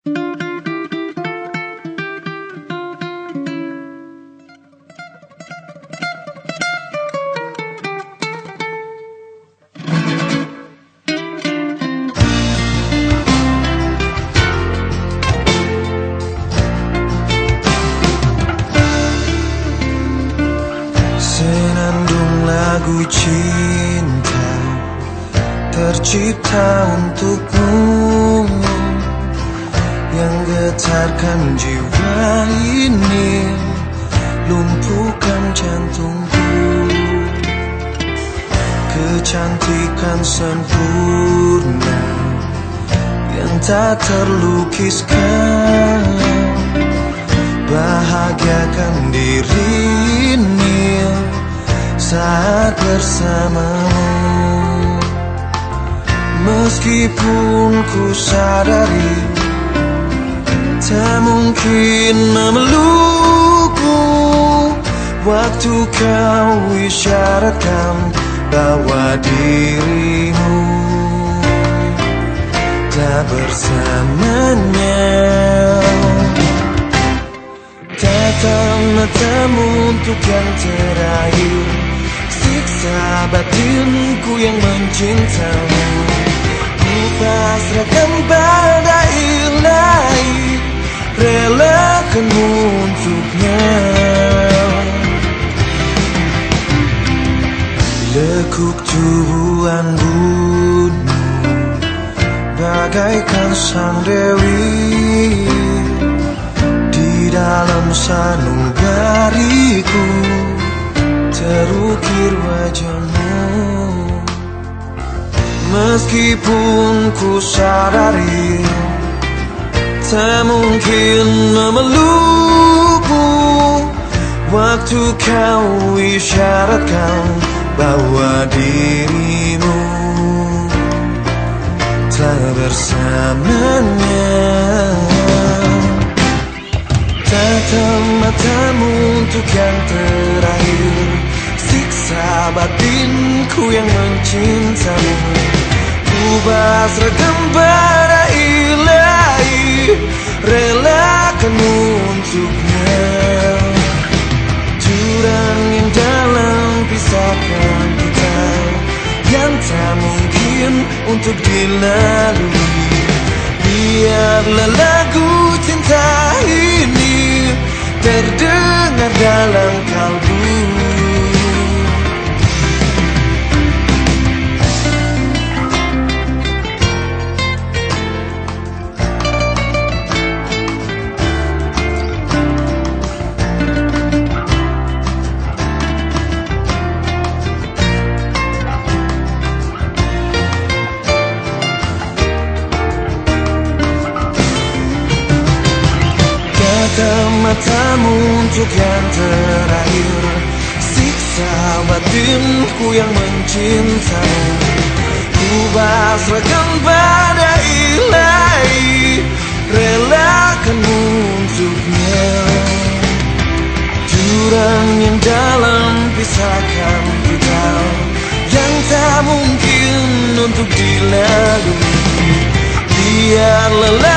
Senandung lagu cinta tercipta untukmu, yang getarkan jiwa ini, lumpuhkan jantungku. Kecantikan sempurna yang tak terlukiskan, bahagiakan diri ini saat bersamamu. Meskipun ku sadari tak mungkin memelukku, waktu kau isyaratkan bahwa dirimu tak bersamanya. Tatap matamu untuk yang terakhir, siksa batinku yang mencintamu. Ku pasrahkan pada ilahi, relakanmu untuknya. Lekuk tubuhan bunuh bagaikan sang dewi, di dalam sanubariku terukir wajahmu. Meskipun ku sadari tak mungkin memelukku, waktu kau isyaratkan bahwa dirimu tak bersamanya. Tatap matamu untuk yang terakhir, siksa batinku yang mencintamu. Ku pasrahkan pada ilahi, relakanmu untuknya. Jurang yang dalam pisahkan kita, yang tak mungkin untuk dilalui. Biarlah lagu cinta ini terdengar dalam kalbu. Tatap matamu untuk yang terakhir, siksa batinku yang mencintamu. Ku pasrahkan pada ilahi, relakanmu untuknya. Jurang yang dalam pisahkan kita, yang tak mungkin untuk dilalui. Biarlah